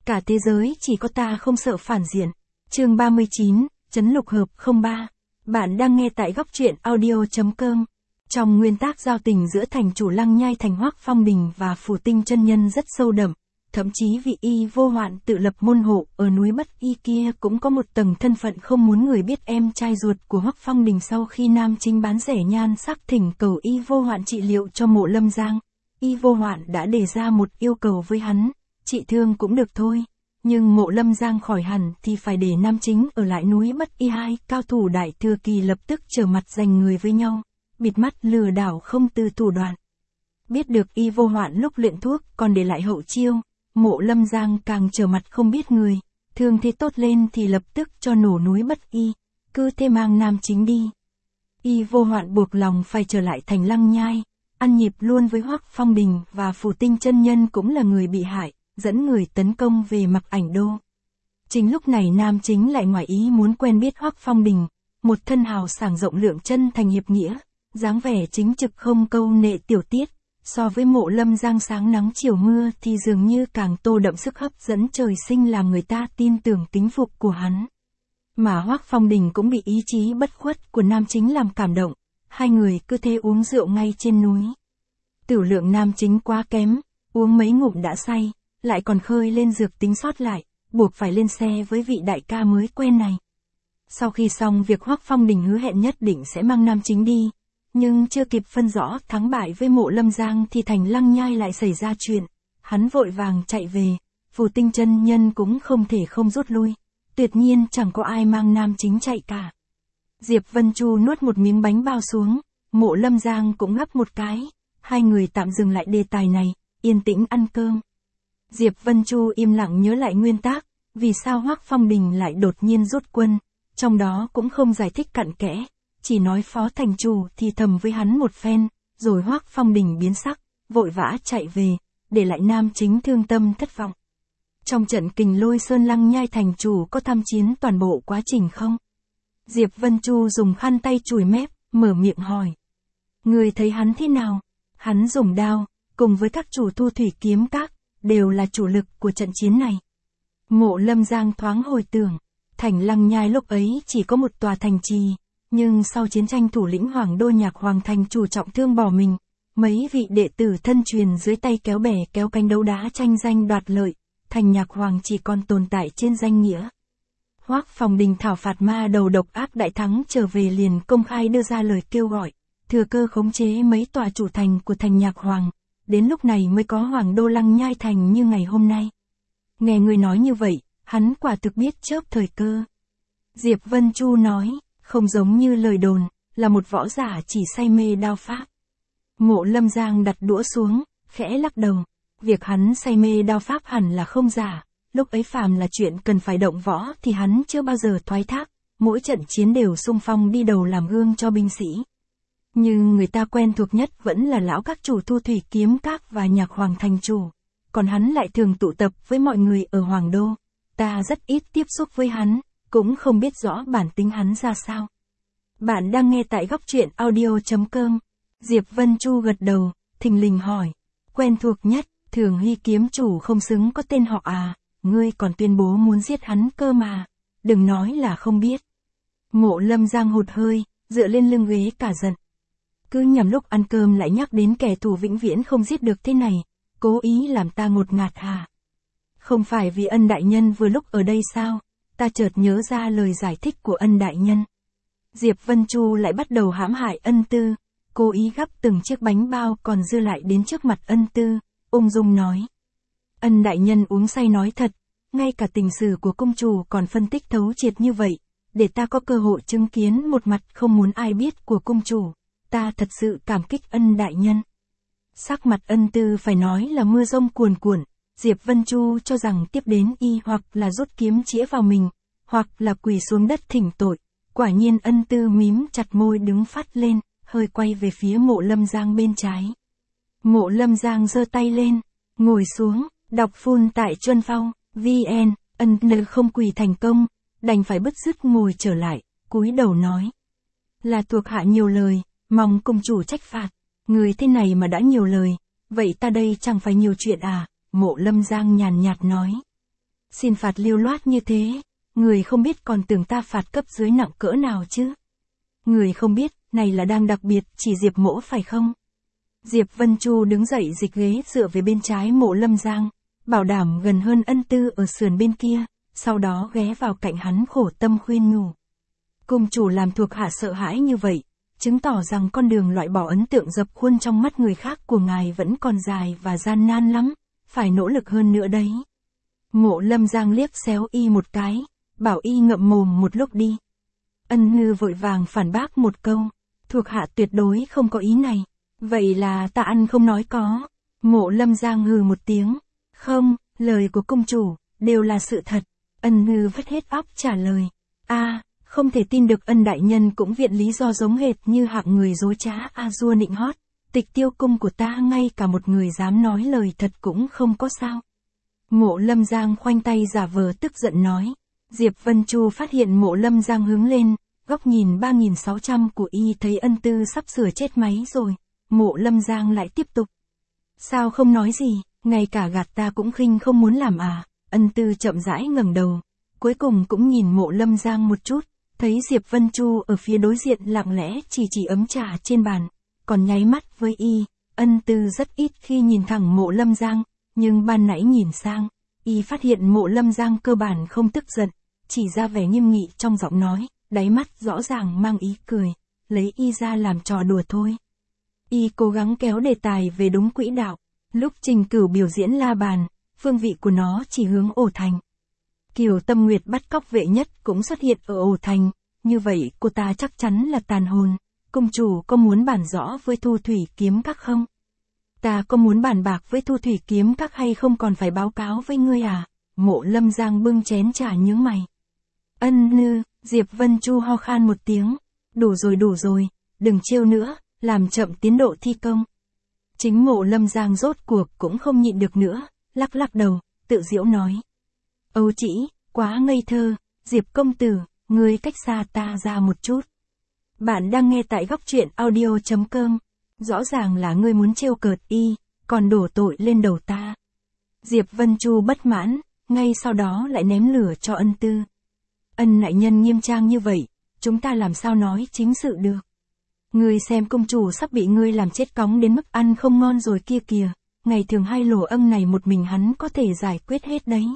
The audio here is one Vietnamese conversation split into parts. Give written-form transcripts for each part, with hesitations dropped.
Cả thế giới chỉ có ta không sợ phản diện. Chương 39, Trấn Lục Hợp 03. Bạn đang nghe tại góc truyện audio.com. Trong nguyên tác giao tình giữa thành chủ Lăng Nhai Thành Hoắc Phong Đình và Phù Tinh chân nhân rất sâu đậm, thậm chí vị y vô hoạn tự lập môn hộ ở núi Bất Y kia cũng có một tầng thân phận không muốn người biết em trai ruột của Hoắc Phong Đình. Sau khi Nam Chính bán rẻ nhan sắc thỉnh cầu y vô hoạn trị liệu cho Mộ Lâm Giang, y vô hoạn đã đề ra một yêu cầu với hắn, trị thương cũng được thôi. Nhưng Mộ Lâm Giang khỏi hẳn thì phải để Nam Chính ở lại núi Bất Y. Hai cao thủ Đại Thừa Kỳ lập tức trở mặt giành người với nhau, bịt mắt lừa đảo không từ thủ đoạn. Biết được y vô hoạn lúc luyện thuốc còn để lại hậu chiêu, Mộ Lâm Giang càng trở mặt không biết người, thương thế tốt lên thì lập tức cho nổ núi Bất Y, cứ thế mang Nam Chính đi. Y vô hoạn buộc lòng phải trở lại thành Lăng Nhai, ăn nhịp luôn với Hoắc Phong Đình, và Phù Tinh chân nhân cũng là người bị hại, dẫn người tấn công về Mặc Ảnh Đô. Chính lúc này Nam Chính lại ngoài ý muốn quen biết Hoắc Phong Đình, một thân hào sảng rộng lượng chân thành hiệp nghĩa, dáng vẻ chính trực không câu nệ tiểu tiết, so với Mộ Lâm Giang sáng nắng chiều mưa thì dường như càng tô đậm sức hấp dẫn trời sinh làm người ta tin tưởng kính phục của hắn. Mà Hoắc Phong Đình cũng bị ý chí bất khuất của Nam Chính làm cảm động, hai người cứ thế uống rượu ngay trên núi. Tửu lượng Nam Chính quá kém, uống mấy ngụm đã say, lại còn khơi lên dược tính sót lại, buộc phải lên xe với vị đại ca mới quen này. Sau khi xong việc, Hoắc Phong Đình hứa hẹn nhất định sẽ mang Nam Chính đi, nhưng chưa kịp phân rõ thắng bại với Mộ Lâm Giang thì thành Lăng Nhai lại xảy ra chuyện, hắn vội vàng chạy về, Phù Tinh chân nhân cũng không thể không rút lui, tuyệt nhiên chẳng có ai mang Nam Chính chạy cả. Diệp Vân Chu nuốt một miếng bánh bao xuống, Mộ Lâm Giang cũng ngắp một cái, hai người tạm dừng lại đề tài này, yên tĩnh ăn cơm. Diệp Vân Chu im lặng nhớ lại nguyên tác, vì sao Hoắc Phong Đình lại đột nhiên rút quân, trong đó cũng không giải thích cặn kẽ, chỉ nói phó thành chủ thì thầm với hắn một phen, rồi Hoắc Phong Đình biến sắc, vội vã chạy về, để lại Nam Chính thương tâm thất vọng. Trong trận Kình Lôi Sơn, Lăng Nhai thành chủ có tham chiến toàn bộ quá trình không? Diệp Vân Chu dùng khăn tay chùi mép, mở miệng hỏi. Người thấy hắn thế nào? Hắn dùng đao, cùng với các chủ Thu Thủy kiếm các, đều là chủ lực của trận chiến này. Mộ Lâm Giang thoáng hồi tưởng, thành Lăng Nhai lúc ấy chỉ có một tòa thành trì, nhưng sau chiến tranh thủ lĩnh Hoàng Đô Nhạc Hoàng thành chủ trọng thương bỏ mình, mấy vị đệ tử thân truyền dưới tay kéo bè kéo cánh đấu đá tranh danh đoạt lợi, thành Nhạc Hoàng chỉ còn tồn tại trên danh nghĩa. Hoắc Phong Đình thảo phạt ma đầu độc ác đại thắng trở về liền công khai đưa ra lời kêu gọi, thừa cơ khống chế mấy tòa chủ thành của thành Nhạc Hoàng, đến lúc này mới có Hoàng Đô Lăng Nhai thành như ngày hôm nay. Nghe người nói như vậy, hắn quả thực biết chớp thời cơ. Diệp Vân Chu nói, không giống như lời đồn, là một võ giả chỉ say mê đao pháp. Mộ Lâm Giang đặt đũa xuống, khẽ lắc đầu, việc hắn say mê đao pháp hẳn là không giả, lúc ấy phàm là chuyện cần phải động võ thì hắn chưa bao giờ thoái thác, mỗi trận chiến đều xung phong đi đầu làm gương cho binh sĩ. Nhưng người ta quen thuộc nhất vẫn là lão các chủ Thu Thủy kiếm các và Nhạc Hoàng thành chủ, còn hắn lại thường tụ tập với mọi người ở Hoàng Đô, ta rất ít tiếp xúc với hắn, cũng không biết rõ bản tính hắn ra sao. Bạn đang nghe tại góc truyện audio.com. Diệp Vân Chu gật đầu, thình lình hỏi, quen thuộc nhất, Thường Hy kiếm chủ không xứng có tên họ à, ngươi còn tuyên bố muốn giết hắn cơ mà, đừng nói là không biết. Mộ Lâm Giang hụt hơi, dựa lên lưng ghế cả giận. Cứ nhằm lúc ăn cơm lại nhắc đến kẻ thù vĩnh viễn không giết được thế này, cố ý làm ta ngột ngạt hả? Không phải vì Ân đại nhân vừa lúc ở đây sao? Ta chợt nhớ ra lời giải thích của Ân đại nhân. Diệp Vân Chu lại bắt đầu hãm hại Ân Tư, cố ý gắp từng chiếc bánh bao còn dư lại đến trước mặt Ân Tư, ung dung nói. Ân đại nhân uống say nói thật, ngay cả tình sử của công chủ còn phân tích thấu triệt như vậy, để ta có cơ hội chứng kiến một mặt không muốn ai biết của công chủ, ta thật sự cảm kích Ân đại nhân. Sắc mặt Ân Tư phải nói là mưa rông cuồn cuộn, Diệp Vân Chu cho rằng tiếp đến y hoặc là rút kiếm chĩa vào mình, hoặc là quỳ xuống đất thỉnh tội, quả nhiên Ân Tư mím chặt môi đứng phát lên, hơi quay về phía Mộ Lâm Giang bên trái. Mộ Lâm Giang giơ tay lên, ngồi xuống, đọc phun tại Chuân Phong, VN, Ân Tư không quỳ thành công, đành phải bứt rứt ngồi trở lại, cúi đầu nói. Là thuộc hạ nhiều lời, mong công chủ trách phạt, người thế này mà đã nhiều lời, vậy ta đây chẳng phải nhiều chuyện à, Mộ Lâm Giang nhàn nhạt nói. Xin phạt lưu loát như thế, người không biết còn tưởng ta phạt cấp dưới nặng cỡ nào chứ. Người không biết, này là đang đặc biệt, chỉ Diệp Mỗ phải không? Diệp Vân Chu đứng dậy dịch ghế dựa về bên trái Mộ Lâm Giang, bảo đảm gần hơn Ân Tư ở sườn bên kia, sau đó ghé vào cạnh hắn khổ tâm khuyên nhủ. Cung chủ làm thuộc hạ sợ hãi như vậy, chứng tỏ rằng con đường loại bỏ ấn tượng dập khuôn trong mắt người khác của ngài vẫn còn dài và gian nan lắm, phải nỗ lực hơn nữa đấy. Mộ Lâm Giang liếc xéo y một cái, bảo y ngậm mồm một lúc đi. Ân Ngư vội vàng phản bác một câu, thuộc hạ tuyệt đối không có ý này. Vậy là ta ăn không nói có. Mộ Lâm Giang hừ một tiếng. Không, lời của công chủ, đều là sự thật. Ân Ngư vắt hết óc trả lời. Không thể tin được Ân đại nhân cũng viện lý do giống hệt như hạng người dối trá A-dua nịnh hót. Tịch Tiêu cung của ta ngay cả một người dám nói lời thật cũng không có sao. Mộ Lâm Giang khoanh tay giả vờ tức giận nói. Diệp Vân Chu phát hiện Mộ Lâm Giang hướng lên, góc nhìn 3600 của y thấy Ân Tư sắp sửa chết máy rồi. Mộ Lâm Giang lại tiếp tục. Sao không nói gì, ngay cả gạt ta cũng khinh không muốn làm à? Ân Tư chậm rãi ngẩng đầu, cuối cùng cũng nhìn Mộ Lâm Giang một chút, thấy Diệp Vân Chu ở phía đối diện lặng lẽ chỉ ấm trà trên bàn, còn nháy mắt với y. Ân Tư rất ít khi nhìn thẳng Mộ Lâm Giang, nhưng ban nãy nhìn sang, y phát hiện Mộ Lâm Giang cơ bản không tức giận, chỉ ra vẻ nghiêm nghị trong giọng nói, đáy mắt rõ ràng mang ý cười, lấy y ra làm trò đùa thôi. Y cố gắng kéo đề tài về đúng quỹ đạo. Lúc Trình Cửu biểu diễn la bàn, phương vị của nó chỉ hướng ổ thành. Kiều Tâm Nguyệt bắt cóc vệ nhất cũng xuất hiện ở ổ thành, như vậy cô ta chắc chắn là tàn hồn. Công chủ có muốn bàn rõ với Thu Thủy Kiếm Các không? Ta có muốn bàn bạc với Thu Thủy Kiếm Các hay không còn phải báo cáo với ngươi à? Mộ Lâm Giang bưng chén trà nhướng mày. Ân Ngư, Diệp Vân Chu ho khan một tiếng. Đủ rồi, đừng trêu nữa, làm chậm tiến độ thi công. Chính Mộ Lâm Giang rốt cuộc cũng không nhịn được nữa, lắc đầu, tự giễu nói. Âu Chỉ, quá ngây thơ, Diệp công tử, ngươi cách xa ta ra một chút. Bạn đang nghe tại góc truyện audio.com. Rõ ràng là ngươi muốn trêu cợt y, còn đổ tội lên đầu ta. Diệp Vân Chu bất mãn, ngay sau đó lại ném lửa cho Ân Tư. Ân đại nhân nghiêm trang như vậy, chúng ta làm sao nói chính sự được. Ngươi xem công chủ sắp bị ngươi làm chết cóng đến mức ăn không ngon rồi kia kìa, ngày thường hai lỗ âm này một mình hắn có thể giải quyết hết đấy.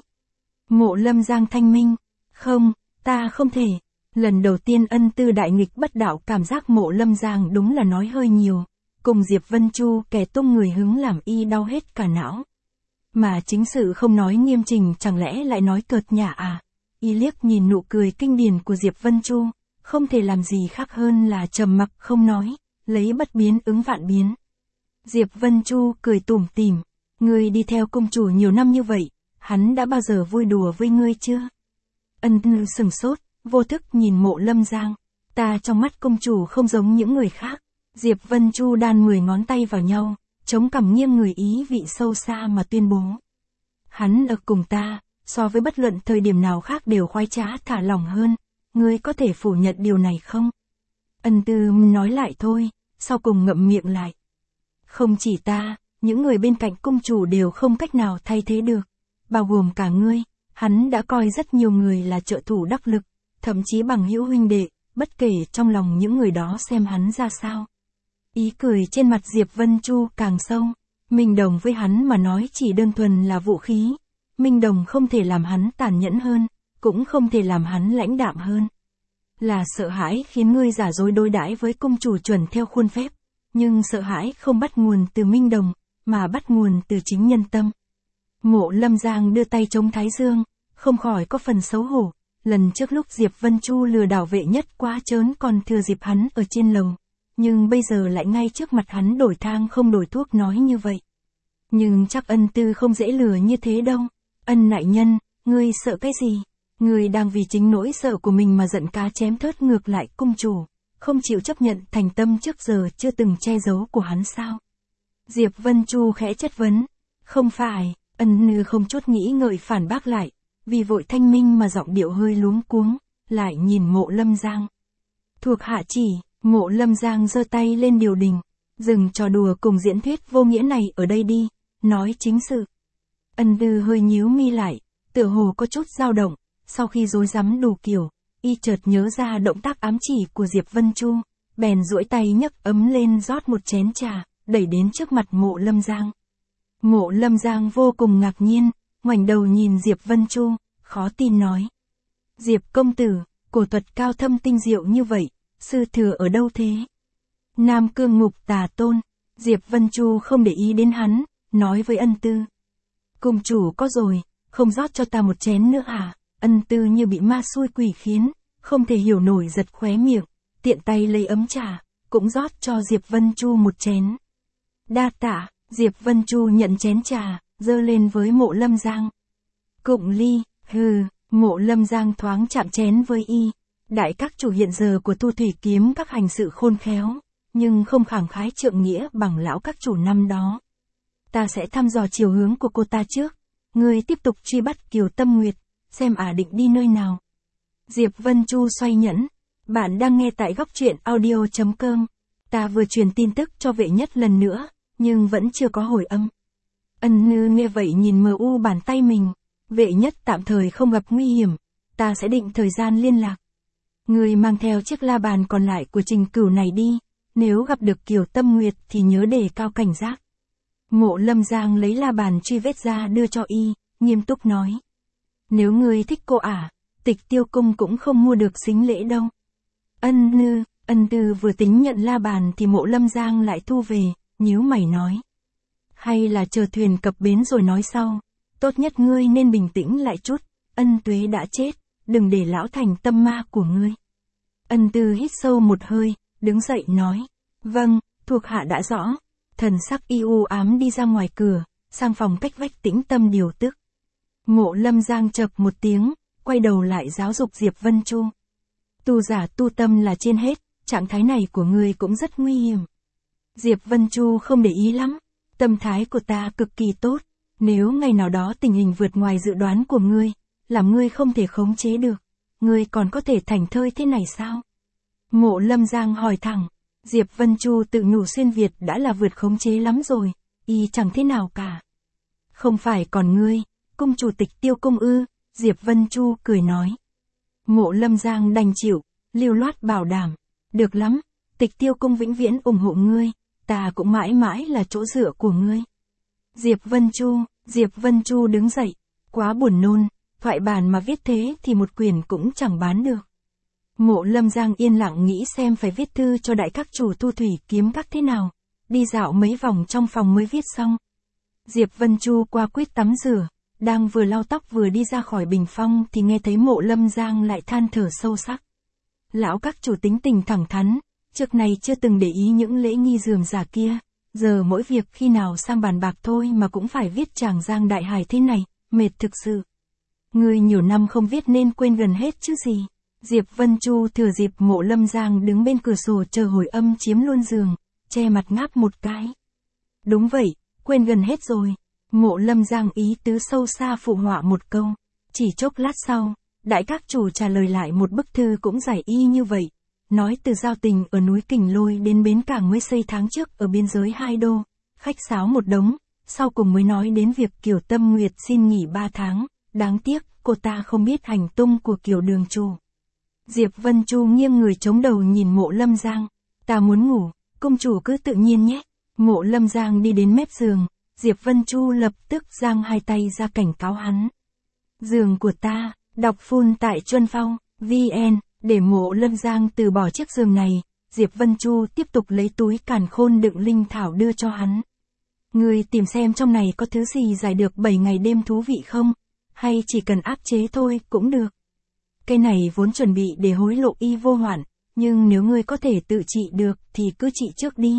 Mộ Lâm Giang thanh minh, không, ta không thể. Lần đầu tiên Ân Tư đại nghịch bất đạo cảm giác Mộ Lâm Giang đúng là nói hơi nhiều, cùng Diệp Vân Chu kẻ tung người hứng làm y đau hết cả não. Mà chính sự không nói nghiêm trình chẳng lẽ lại nói cợt nhả à? Y liếc nhìn nụ cười kinh điển của Diệp Vân Chu, không thể làm gì khác hơn là trầm mặc không nói, lấy bất biến ứng vạn biến. Diệp Vân Chu cười tủm tỉm, ngươi đi theo công chủ nhiều năm như vậy, hắn đã bao giờ vui đùa với ngươi chưa? Ân Tư sừng sốt, vô thức nhìn Mộ Lâm Giang, ta trong mắt công chủ không giống những người khác. Diệp Vân Chu đan 10 ngón tay vào nhau, chống cằm nghiêng người ý vị sâu xa mà tuyên bố. Hắn ở cùng ta, so với bất luận thời điểm nào khác đều khoái trá thả lỏng hơn, ngươi có thể phủ nhận điều này không? Ân Tư nói lại thôi, sau cùng ngậm miệng lại. Không chỉ ta, những người bên cạnh cung chủ đều không cách nào thay thế được, bao gồm cả ngươi. Hắn đã coi rất nhiều người là trợ thủ đắc lực, thậm chí bằng hữu huynh đệ, bất kể trong lòng những người đó xem hắn ra sao. Ý cười trên mặt Diệp Vân Chu càng sâu, Minh Đồng với hắn mà nói chỉ đơn thuần là vũ khí. Minh Đồng không thể làm hắn tàn nhẫn hơn, cũng không thể làm hắn lãnh đạm hơn. Là sợ hãi khiến ngươi giả dối đối đãi với công chủ chuẩn theo khuôn phép, nhưng sợ hãi không bắt nguồn từ Minh Đồng, mà bắt nguồn từ chính nhân tâm. Mộ Lâm Giang đưa tay chống thái dương, không khỏi có phần xấu hổ. Lần trước lúc Diệp Vân Chu lừa đảo vệ nhất quá trớn còn thừa dịp hắn ở trên lầu, nhưng bây giờ lại ngay trước mặt hắn đổi thang không đổi thuốc nói như vậy. Nhưng chắc Ân Tư không dễ lừa như thế đâu. Ân đại nhân, ngươi sợ cái gì? Ngươi đang vì chính nỗi sợ của mình mà giận cá chém thớt ngược lại cung chủ, không chịu chấp nhận thành tâm trước giờ chưa từng che giấu của hắn sao? Diệp Vân Chu khẽ chất vấn. Không phải. Ân Nư không chút nghĩ ngợi phản bác lại, vì vội thanh minh mà giọng điệu hơi luống cuống, lại nhìn Mộ Lâm Giang. Thuộc hạ chỉ. Mộ Lâm Giang giơ tay lên điều đình, dừng trò đùa cùng diễn thuyết vô nghĩa này ở đây đi, nói chính sự. Ân Nư hơi nhíu mi lại, tựa hồ có chút dao động, sau khi rối rắm đủ kiểu, y chợt nhớ ra động tác ám chỉ của Diệp Vân Chu, bèn duỗi tay nhấc ấm lên rót một chén trà, đẩy đến trước mặt Mộ Lâm Giang. Mộ Lâm Giang vô cùng ngạc nhiên, ngoảnh đầu nhìn Diệp Vân Chu, khó tin nói. Diệp công tử, cổ thuật cao thâm tinh diệu như vậy, sư thừa ở đâu thế? Nam Cương Ngục Tà Tôn. Diệp Vân Chu không để ý đến hắn, nói với Ân Tư. Cung chủ có rồi, không rót cho ta một chén nữa à? Ân Tư như bị ma xui quỷ khiến, không thể hiểu nổi giật khóe miệng, tiện tay lấy ấm trà, cũng rót cho Diệp Vân Chu một chén. Đa tạ. Diệp Vân Chu nhận chén trà, dơ lên với Mộ Lâm Giang. Cụng ly, hừ, Mộ Lâm Giang thoáng chạm chén với y. Đại các chủ hiện giờ của Tu Thủy Kiếm các hành sự khôn khéo, nhưng không khẳng khái trượng nghĩa bằng lão các chủ năm đó. Ta sẽ thăm dò chiều hướng của cô ta trước, ngươi tiếp tục truy bắt Kiều Tâm Nguyệt, xem ả định đi nơi nào. Diệp Vân Chu xoay nhẫn, bạn đang nghe tại góc truyện audio.com. Ta vừa truyền tin tức cho vệ nhất lần nữa, nhưng vẫn chưa có hồi âm. Ân Nư nghe vậy nhìn mờ u bàn tay mình, vệ nhất tạm thời không gặp nguy hiểm, ta sẽ định thời gian liên lạc. Người mang theo chiếc la bàn còn lại của Trình Cửu này đi, nếu gặp được Kiều Tâm Nguyệt thì nhớ đề cao cảnh giác. Mộ Lâm Giang lấy la bàn truy vết ra đưa cho y, nghiêm túc nói. Nếu ngươi thích cô ả, Tịch Tiêu Cung cũng không mua được sính lễ đâu. Ân Tư vừa tính nhận la bàn thì Mộ Lâm Giang lại thu về, nhíu mày nói. Hay là chờ thuyền cập bến rồi nói sau, tốt nhất ngươi nên bình tĩnh lại chút, Ân Tuế đã chết, đừng để lão thành tâm ma của ngươi. Ân Tư hít sâu một hơi, đứng dậy nói. Vâng, thuộc hạ đã rõ. Thần sắc y u ám đi ra ngoài cửa, sang phòng cách vách tĩnh tâm điều tức. Mộ Lâm Giang chợp một tiếng, quay đầu lại giáo dục Diệp Vân Chu. Tu giả tu tâm là trên hết, trạng thái này của ngươi cũng rất nguy hiểm. Diệp Vân Chu không để ý lắm, tâm thái của ta cực kỳ tốt, nếu ngày nào đó tình hình vượt ngoài dự đoán của ngươi, làm ngươi không thể khống chế được, ngươi còn có thể thảnh thơi thế này sao? Mộ Lâm Giang hỏi thẳng, Diệp Vân Chu tự nhủ xuyên Việt đã là vượt khống chế lắm rồi, y chẳng thế nào cả. Không phải còn ngươi, cung chủ Tịch Tiêu Cung ư? Diệp Vân Chu cười nói. Mộ Lâm Giang đành chịu, lưu loát bảo đảm, được lắm, Tịch Tiêu Cung vĩnh viễn ủng hộ ngươi, ta cũng mãi mãi là chỗ dựa của ngươi. Diệp Vân Chu đứng dậy, quá buồn nôn, thoại bản mà viết thế thì một quyển cũng chẳng bán được. Mộ Lâm Giang yên lặng nghĩ xem phải viết thư cho đại các chủ Tu Thủy Kiếm các thế nào, đi dạo mấy vòng trong phòng mới viết xong. Diệp Vân Chu qua quyết tắm rửa, đang vừa lau tóc vừa đi ra khỏi bình phong thì nghe thấy Mộ Lâm Giang lại than thở sâu sắc. Lão các chủ tính tình thẳng thắn, trước này chưa từng để ý những lễ nghi rườm rà kia, giờ mỗi việc khi nào sang bàn bạc thôi mà cũng phải viết tràng giang đại hài thế này, mệt thực sự. Ngươi nhiều năm không viết nên quên gần hết chứ gì. Diệp Vân Chu thừa dịp Mộ Lâm Giang đứng bên cửa sổ chờ hồi âm chiếm luôn giường, che mặt ngáp một cái. Đúng vậy, quên gần hết rồi. Mộ Lâm Giang ý tứ sâu xa phụ họa một câu. Chỉ chốc lát sau, đại các chủ trả lời lại một bức thư cũng giải y như vậy. Nói từ giao tình ở núi Kình Lôi đến bến cảng mới xây tháng trước ở biên giới 2 đô, khách sáo một đống, sau cùng mới nói đến việc Kiều Tâm Nguyệt xin nghỉ 3 tháng, đáng tiếc cô ta không biết hành tung của Kiều đường chủ. Diệp Vân Chu nghiêng người chống đầu nhìn Mộ Lâm Giang, ta muốn ngủ, công chủ cứ tự nhiên nhé. Mộ Lâm Giang đi đến mép giường, Diệp Vân Chu lập tức giang hai tay ra cảnh cáo hắn. Giường của ta, đọc phun tại Chuân Phong, VN, để Mộ Lâm Giang từ bỏ chiếc giường này, Diệp Vân Chu tiếp tục lấy túi càn khôn đựng linh thảo đưa cho hắn. Ngươi tìm xem trong này có thứ gì giải được 7 ngày đêm thú vị không, hay chỉ cần áp chế thôi cũng được. Cái này vốn chuẩn bị để hối lộ y vô hoạn, nhưng nếu ngươi có thể tự trị được thì cứ trị trước đi.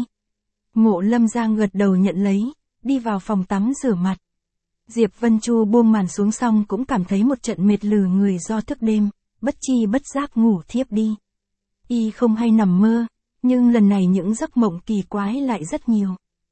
Mộ Lâm Giang gật đầu nhận lấy, đi vào phòng tắm rửa mặt. Diệp Vân Chu buông màn xuống xong cũng cảm thấy một trận mệt lử người do thức đêm, bất chi bất giác ngủ thiếp đi. Y không hay nằm mơ, nhưng lần này những giấc mộng kỳ quái lại rất nhiều.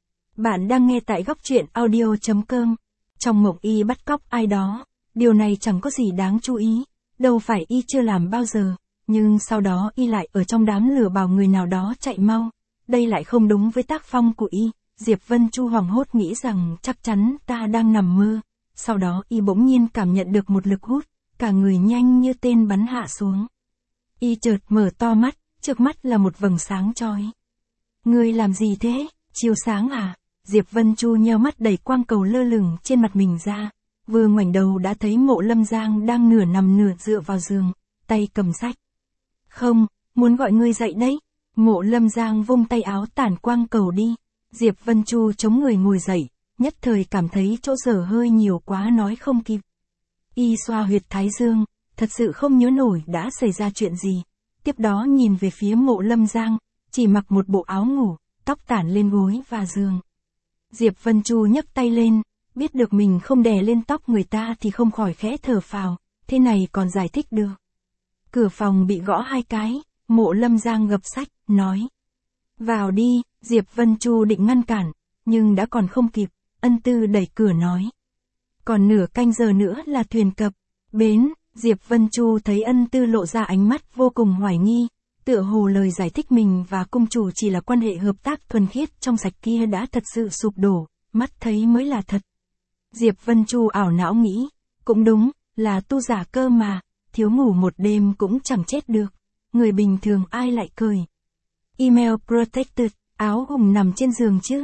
Bạn đang nghe tại góc truyện audio.com. Trong mộng y bắt cóc ai đó, điều này chẳng có gì đáng chú ý, đâu phải y chưa làm bao giờ, nhưng sau đó y lại ở trong đám lửa bảo người nào đó chạy mau. Đây lại không đúng với tác phong của y. Diệp Vân Chu hoảng hốt nghĩ rằng chắc chắn ta đang nằm mơ, sau đó y bỗng nhiên cảm nhận được một lực hút, cả người nhanh như tên bắn hạ xuống. Y chợt mở to mắt, trước mắt là một vầng sáng chói. Ngươi làm gì thế, chiếu sáng à? Diệp Vân Chu nheo mắt đẩy quang cầu lơ lửng trên mặt mình ra, vừa ngoảnh đầu đã thấy Mộ Lâm Giang đang nửa nằm nửa dựa vào giường, tay cầm sách. Không, muốn gọi ngươi dậy đấy. Mộ Lâm Giang vung tay áo tản quang cầu đi. Diệp Vân Chu chống người ngồi dậy, nhất thời cảm thấy chỗ dở hơi nhiều quá nói không kịp. Y xoa huyệt thái dương, thật sự không nhớ nổi đã xảy ra chuyện gì. Tiếp đó nhìn về phía Mộ Lâm Giang, chỉ mặc một bộ áo ngủ, tóc tản lên gối và giường. Diệp Vân Chu nhấc tay lên, biết được mình không đè lên tóc người ta thì không khỏi khẽ thở phào, thế này còn giải thích được. Cửa phòng bị gõ 2 cái, Mộ Lâm Giang gập sách, nói. Vào đi, Diệp Vân Chu định ngăn cản, nhưng đã còn không kịp, Ân Tư đẩy cửa nói. Còn nửa canh giờ nữa là thuyền cập bến. Diệp Vân Chu thấy Ân Tư lộ ra ánh mắt vô cùng hoài nghi, tựa hồ lời giải thích mình và cung chủ chỉ là quan hệ hợp tác thuần khiết trong sạch kia đã thật sự sụp đổ, mắt thấy mới là thật. Diệp Vân Chu ảo não nghĩ, cũng đúng, là tu giả cơ mà, thiếu ngủ một đêm cũng chẳng chết được, người bình thường ai lại cười. Email protected, áo hùng nằm trên giường chứ?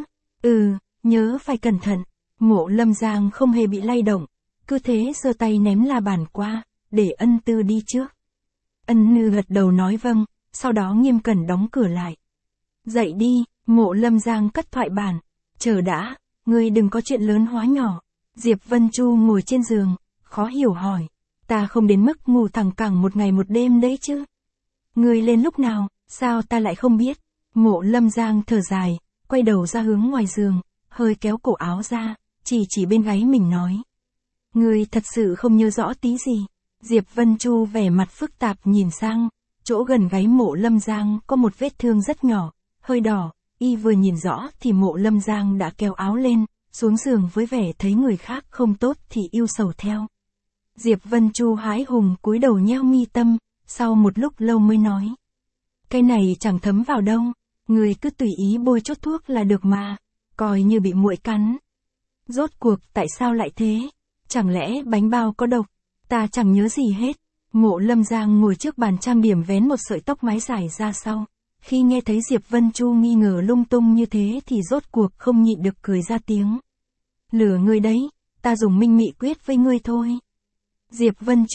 Nhớ phải cẩn thận. Mộ Lâm Giang không hề bị lay động, cứ thế giơ tay ném la bàn qua, để Ân Tư đi trước. Ân Nư gật đầu nói vâng, sau đó nghiêm cẩn đóng cửa lại. Dậy đi, Mộ Lâm Giang cất thoại bản. Chờ đã, ngươi đừng có chuyện lớn hóa nhỏ. Diệp Vân Chu ngồi trên giường, khó hiểu hỏi. Ta không đến mức ngủ thẳng cẳng một ngày một đêm đấy chứ. Ngươi lên lúc nào, sao ta lại không biết? Mộ Lâm Giang thở dài, quay đầu ra hướng ngoài giường, hơi kéo cổ áo ra, chỉ bên gáy mình nói. Ngươi thật sự không nhớ rõ tí gì. Diệp Vân Chu vẻ mặt phức tạp nhìn sang, chỗ gần gáy Mộ Lâm Giang có một vết thương rất nhỏ, hơi đỏ, y vừa nhìn rõ thì Mộ Lâm Giang đã kéo áo lên, xuống giường với vẻ thấy người khác không tốt thì yêu sầu theo. Diệp Vân Chu hái hùng cúi đầu nheo mi tâm, sau một lúc lâu mới nói. Cái này chẳng thấm vào đâu, người cứ tùy ý bôi chút thuốc là được mà, coi như bị muỗi cắn. Rốt cuộc tại sao lại thế? Chẳng lẽ bánh bao có độc? Ta chẳng nhớ gì hết. Mộ Lâm Giang ngồi trước bàn trang điểm vén một sợi tóc mái dài ra sau. Khi nghe thấy Diệp Vân Chu nghi ngờ lung tung như thế thì rốt cuộc không nhịn được cười ra tiếng. Lừa ngươi đấy, ta dùng minh mị quyết với ngươi thôi. Diệp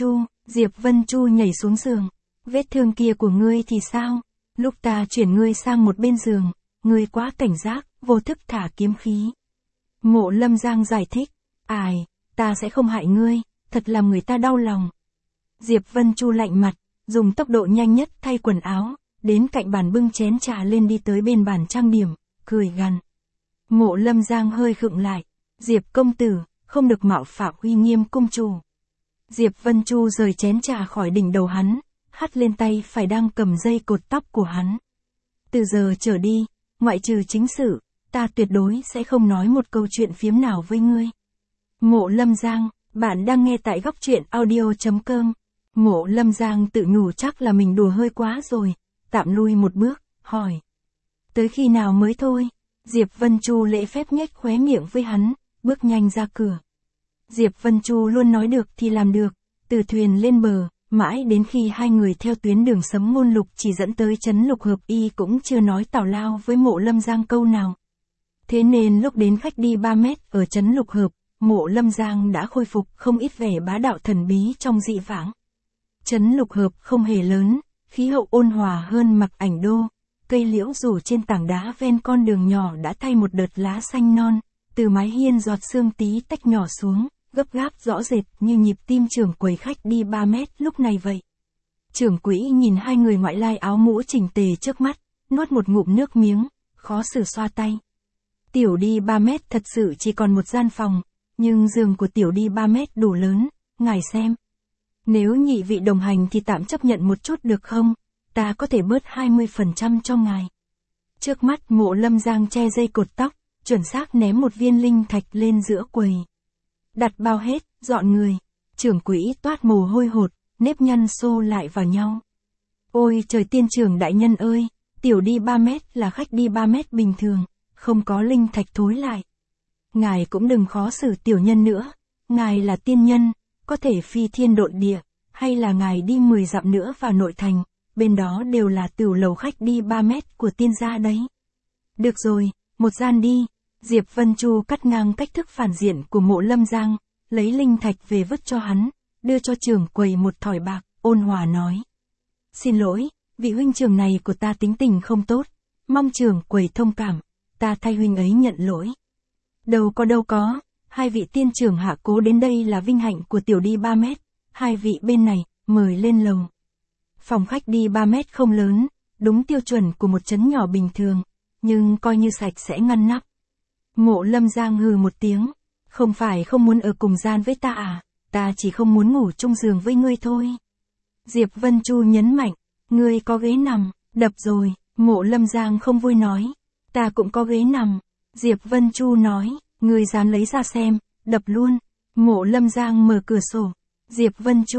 Vân Chu nhảy xuống giường. Vết thương kia của ngươi thì sao? Lúc ta chuyển ngươi sang một bên giường, ngươi quá cảnh giác, vô thức thả kiếm khí. Mộ Lâm Giang giải thích. Ta sẽ không hại ngươi, thật làm người ta đau lòng. Diệp Vân Chu lạnh mặt, dùng tốc độ nhanh nhất thay quần áo, đến cạnh bàn bưng chén trà lên đi tới bên bàn trang điểm, cười gằn. Mộ Lâm Giang hơi khựng lại. Diệp công tử, không được mạo phạm uy nghiêm cung chủ. Diệp Vân Chu rời chén trà khỏi đỉnh đầu hắn, hắt lên tay phải đang cầm dây cột tóc của hắn. Từ giờ trở đi, ngoại trừ chính sự, ta tuyệt đối sẽ không nói một câu chuyện phiếm nào với ngươi. Mộ Lâm Giang, bạn đang nghe tại góc truyện audio.com. Mộ Lâm Giang tự nhủ chắc là mình đùa hơi quá rồi, tạm lui một bước, hỏi. Tới khi nào mới thôi? Diệp Vân Chu lễ phép nhếch khóe miệng với hắn, bước nhanh ra cửa. Diệp Vân Chu luôn nói được thì làm được, từ thuyền lên bờ, mãi đến khi hai người theo tuyến đường Sấm Ngôn Lục chỉ dẫn tới trấn Lục Hợp y cũng chưa nói tào lao với Mộ Lâm Giang câu nào. Thế nên lúc đến khách đi 3 mét ở trấn Lục Hợp, Mộ Lâm Giang đã khôi phục không ít vẻ bá đạo thần bí trong dị vãng. Trấn Lục Hợp không hề lớn, khí hậu ôn hòa hơn Mặc Ảnh Đô, cây liễu rủ trên tảng đá ven con đường nhỏ đã thay một đợt lá xanh non, từ mái hiên giọt sương tí tách nhỏ xuống, gấp gáp rõ rệt như nhịp tim trưởng quầy khách đi 3 mét lúc này vậy. Trưởng quỹ nhìn hai người ngoại lai áo mũ chỉnh tề trước mắt, nuốt một ngụm nước miếng, khó xử xoa tay. Tiểu đi 3 mét thật sự chỉ còn một gian phòng, nhưng giường của tiểu đi 3 mét đủ lớn, ngài xem. Nếu nhị vị đồng hành thì tạm chấp nhận một chút được không? Ta có thể bớt 20% cho ngài. Trước mắt Mộ Lâm Giang che dây cột tóc, chuẩn xác ném một viên linh thạch lên giữa quầy. Đặt bao hết, dọn người. Trưởng quỹ toát mồ hôi hột, nếp nhăn xô lại vào nhau. Ôi trời tiên trưởng đại nhân ơi, tiểu đi 3 mét là khách đi 3 mét bình thường, không có linh thạch thối lại. Ngài cũng đừng khó xử tiểu nhân nữa, ngài là tiên nhân, có thể phi thiên độn địa, hay là ngài đi 10 dặm nữa vào nội thành, bên đó đều là tửu lầu khách đi 3 mét của tiên gia đấy. Được rồi, một gian đi. Diệp Vân Chu cắt ngang cách thức phản diện của Mộ Lâm Giang, lấy linh thạch về vứt cho hắn, đưa cho trưởng quầy một thỏi bạc, ôn hòa nói. Xin lỗi, vị huynh trưởng này của ta tính tình không tốt, mong trưởng quầy thông cảm, ta thay huynh ấy nhận lỗi. Đâu có, hai vị tiên trưởng hạ cố đến đây là vinh hạnh của tiểu đi 3 mét, hai vị bên này, mời lên lầu. Phòng khách đi 3 mét không lớn, đúng tiêu chuẩn của một trấn nhỏ bình thường, nhưng coi như sạch sẽ ngăn nắp. Mộ Lâm Giang hừ một tiếng, không phải không muốn ở cùng gian với ta à, ta chỉ không muốn ngủ chung giường với ngươi thôi. Diệp Vân Chu nhấn mạnh, ngươi có ghế nằm, đập rồi. Mộ Lâm Giang không vui nói, ta cũng có ghế nằm. Diệp Vân Chu nói, ngươi dám lấy ra xem, đập luôn. Mộ Lâm Giang mở cửa sổ. Diệp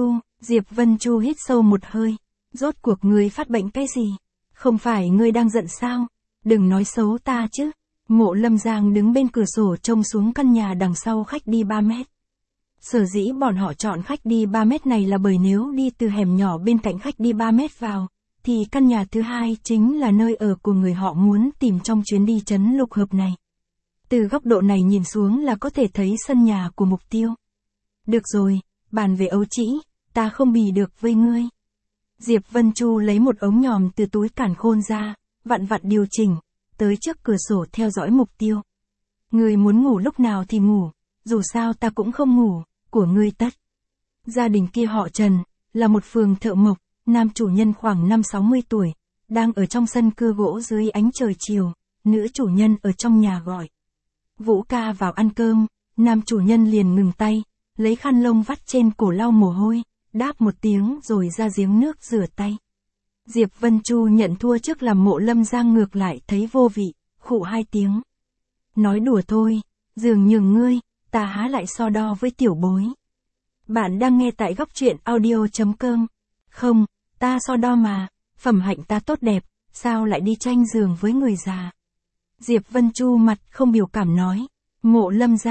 Vân Chu hít sâu một hơi, rốt cuộc ngươi phát bệnh cái gì? Không phải ngươi đang giận sao? Đừng nói xấu ta chứ. Mộ Lâm Giang đứng bên cửa sổ trông xuống căn nhà đằng sau khách đi 3 mét. Sở dĩ bọn họ chọn khách đi 3 mét này là bởi nếu đi từ hẻm nhỏ bên cạnh khách đi 3 mét vào, thì căn nhà thứ hai chính là nơi ở của người họ muốn tìm trong chuyến đi trấn lục hợp này. Từ góc độ này nhìn xuống là có thể thấy sân nhà của mục tiêu. Được rồi, bàn về ấu trĩ, ta không bì được với ngươi. Diệp Vân Chu lấy một ống nhòm từ túi càn khôn ra, vặn điều chỉnh, tới trước cửa sổ theo dõi mục tiêu. Ngươi muốn ngủ lúc nào thì ngủ, dù sao ta cũng không ngủ, của ngươi tất. Gia đình kia họ Trần, là một phường thợ mộc, nam chủ nhân khoảng 50-60 tuổi, đang ở trong sân cưa gỗ dưới ánh trời chiều, nữ chủ nhân ở trong nhà gọi. Vũ ca vào ăn cơm, nam chủ nhân liền ngừng tay, lấy khăn lông vắt trên cổ lau mồ hôi, đáp một tiếng rồi ra giếng nước rửa tay. Diệp Vân Chu nhận thua trước làm Mộ Lâm Giang ngược lại thấy vô vị, khụ 2 tiếng. Nói đùa thôi, dường nhường ngươi, ta há lại so đo với tiểu bối. Bạn đang nghe tại góc truyện audio.com. Không, ta so đo mà, phẩm hạnh ta tốt đẹp, sao lại đi tranh giường với người già. Diệp Vân Chu mặt không biểu cảm nói. Mộ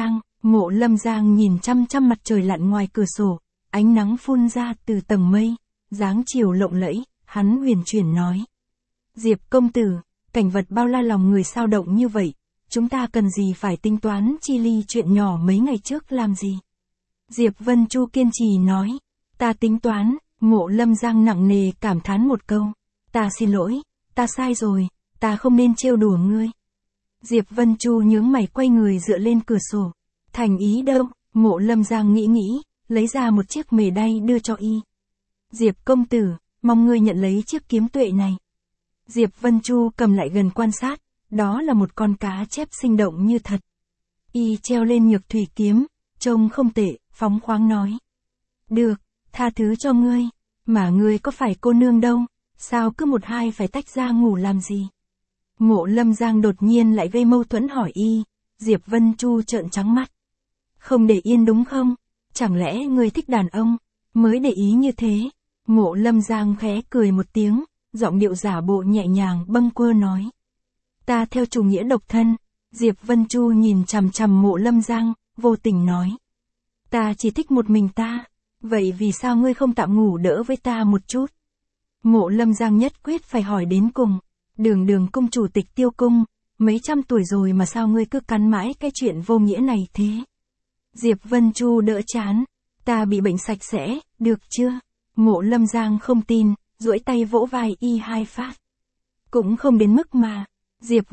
Lâm Giang nhìn chăm mặt trời lặn ngoài cửa sổ, ánh nắng phun ra từ tầng mây, dáng chiều lộng lẫy, hắn huyền chuyển nói. Diệp công tử, cảnh vật bao la lòng người sao động như vậy, chúng ta cần gì phải tính toán chi ly chuyện nhỏ mấy ngày trước làm gì. Diệp Vân Chu kiên trì nói, ta tính toán. Mộ Lâm Giang nặng nề cảm thán một câu, ta xin lỗi, ta sai rồi, ta không nên trêu đùa ngươi. Diệp Vân Chu nhướng mày quay người dựa lên cửa sổ, thành ý đâu. Mộ Lâm Giang nghĩ, lấy ra một chiếc mề đay đưa cho y. Diệp công tử, mong ngươi nhận lấy chiếc kiếm tuệ này. Diệp Vân Chu cầm lại gần quan sát, đó là một con cá chép sinh động như thật. Y treo lên nhược thủy kiếm, trông không tệ, phóng khoáng nói. Được, tha thứ cho ngươi, mà ngươi có phải cô nương đâu, sao cứ một hai phải tách ra ngủ làm gì. Mộ Lâm Giang đột nhiên lại gây mâu thuẫn hỏi y. Diệp Vân Chu trợn trắng mắt. Không để yên đúng không? Chẳng lẽ ngươi thích đàn ông, mới để ý như thế? Mộ Lâm Giang khẽ cười một tiếng, giọng điệu giả bộ nhẹ nhàng bâng quơ nói. Ta theo chủ nghĩa độc thân. Diệp Vân Chu nhìn chằm Mộ Lâm Giang, vô tình nói. Ta chỉ thích một mình ta, vậy vì sao ngươi không tạm ngủ đỡ với ta một chút? Mộ Lâm Giang nhất quyết phải hỏi đến cùng. Đường cung chủ tịch Tiêu cung, mấy trăm tuổi rồi mà sao ngươi cứ cắn mãi cái chuyện vô nghĩa này thế? Diệp Vân Chu đỡ chán. Ta bị bệnh sạch sẽ, được chưa? Mộ Lâm Giang không tin, duỗi tay vỗ vai y 2 phát. Cũng không đến mức mà. Diệp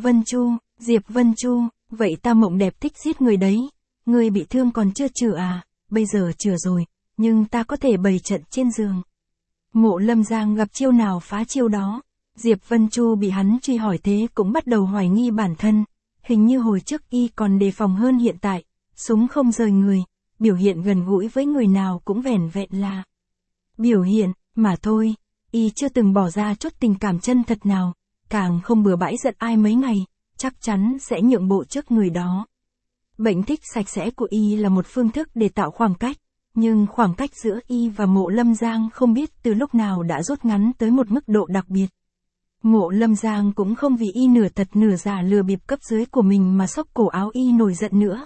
Vân Chu, vậy ta mộng đẹp thích giết người đấy. Ngươi bị thương còn chưa chữa à? Bây giờ chữa rồi, nhưng ta có thể bày trận trên giường. Mộ Lâm Giang gặp chiêu nào phá chiêu đó. Diệp Vân Chu bị hắn truy hỏi thế cũng bắt đầu hoài nghi bản thân. Hình như hồi trước y còn đề phòng hơn hiện tại. Súng không rời người, biểu hiện gần gũi với người nào cũng vẻn vẹn là biểu hiện, mà thôi. Y chưa từng bỏ ra chút tình cảm chân thật nào, càng không bừa bãi giận ai mấy ngày, chắc chắn sẽ nhượng bộ trước người đó. Bệnh thích sạch sẽ của y là một phương thức để tạo khoảng cách, nhưng khoảng cách giữa y và Mộ Lâm Giang không biết từ lúc nào đã rút ngắn tới một mức độ đặc biệt. Mộ Lâm Giang cũng không vì y nửa thật nửa giả lừa bịp cấp dưới của mình mà xốc cổ áo y nổi giận nữa,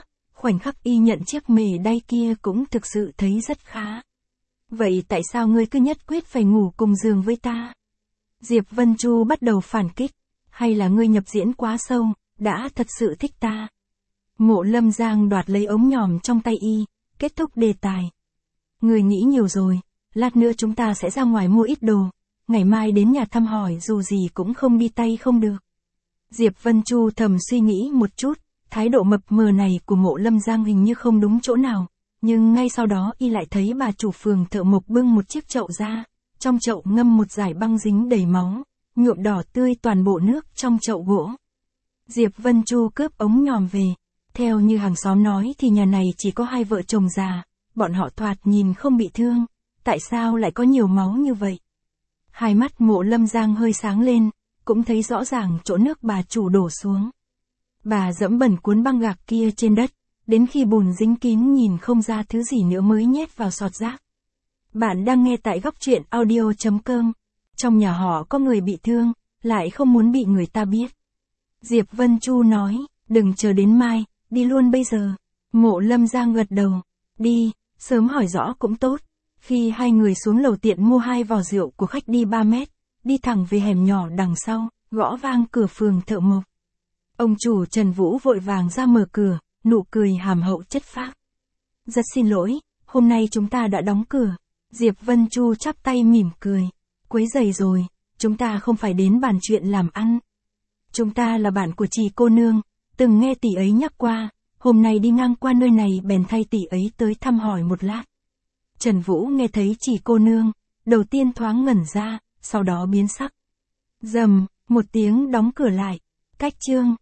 khoảnh khắc y nhận chiếc mề đay kia cũng thực sự thấy rất khá. Vậy tại sao ngươi cứ nhất quyết phải ngủ cùng giường với ta? Diệp Vân Chu bắt đầu phản kích. Hay là ngươi nhập diễn quá sâu, đã thật sự thích ta? Mộ Lâm Giang đoạt lấy ống nhòm trong tay y, kết thúc đề tài. Ngươi nghĩ nhiều rồi, lát nữa chúng ta sẽ ra ngoài mua ít đồ, ngày mai đến nhà thăm hỏi dù gì cũng không đi tay không được. Diệp Vân Chu thầm suy nghĩ một chút, thái độ mập mờ này của Mộ Lâm Giang hình như không đúng chỗ nào, nhưng ngay sau đó y lại thấy bà chủ phường thợ mộc bưng một chiếc chậu ra, trong chậu ngâm một dải băng dính đầy máu, nhuộm đỏ tươi toàn bộ nước trong chậu gỗ. Diệp Vân Chu cướp ống nhòm về, theo như hàng xóm nói thì nhà này chỉ có 2 vợ chồng già, bọn họ thoạt nhìn không bị thương, tại sao lại có nhiều máu như vậy? Hai mắt Mộ Lâm Giang hơi sáng lên, cũng thấy rõ ràng chỗ nước bà chủ đổ xuống. Bà dẫm bẩn cuốn băng gạc kia trên đất, đến khi bùn dính kín nhìn không ra thứ gì nữa mới nhét vào sọt rác. Bạn đang nghe tại góc truyện audio.com. Trong nhà họ có người bị thương, lại không muốn bị người ta biết. Diệp Vân Chu nói, đừng chờ đến mai, đi luôn bây giờ. Mộ Lâm Giang gật đầu, đi, sớm hỏi rõ cũng tốt. Khi hai người xuống lầu tiện mua 2 vò rượu của khách đi 3 mét, đi thẳng về hẻm nhỏ đằng sau, gõ vang cửa phường thợ mộc. Ông chủ Trần Vũ vội vàng ra mở cửa, nụ cười hàm hậu chất phác. Rất xin lỗi, hôm nay chúng ta đã đóng cửa. Diệp Vân Chu chắp tay mỉm cười. Quấy rầy rồi, chúng ta không phải đến bàn chuyện làm ăn. Chúng ta là bạn của chị cô nương, từng nghe tỷ ấy nhắc qua, hôm nay đi ngang qua nơi này bèn thay tỷ ấy tới thăm hỏi một lát. Trần Vũ nghe thấy chị cô nương, đầu tiên thoáng ngẩn ra, sau đó biến sắc. Rầm, một tiếng đóng cửa lại. Cách chương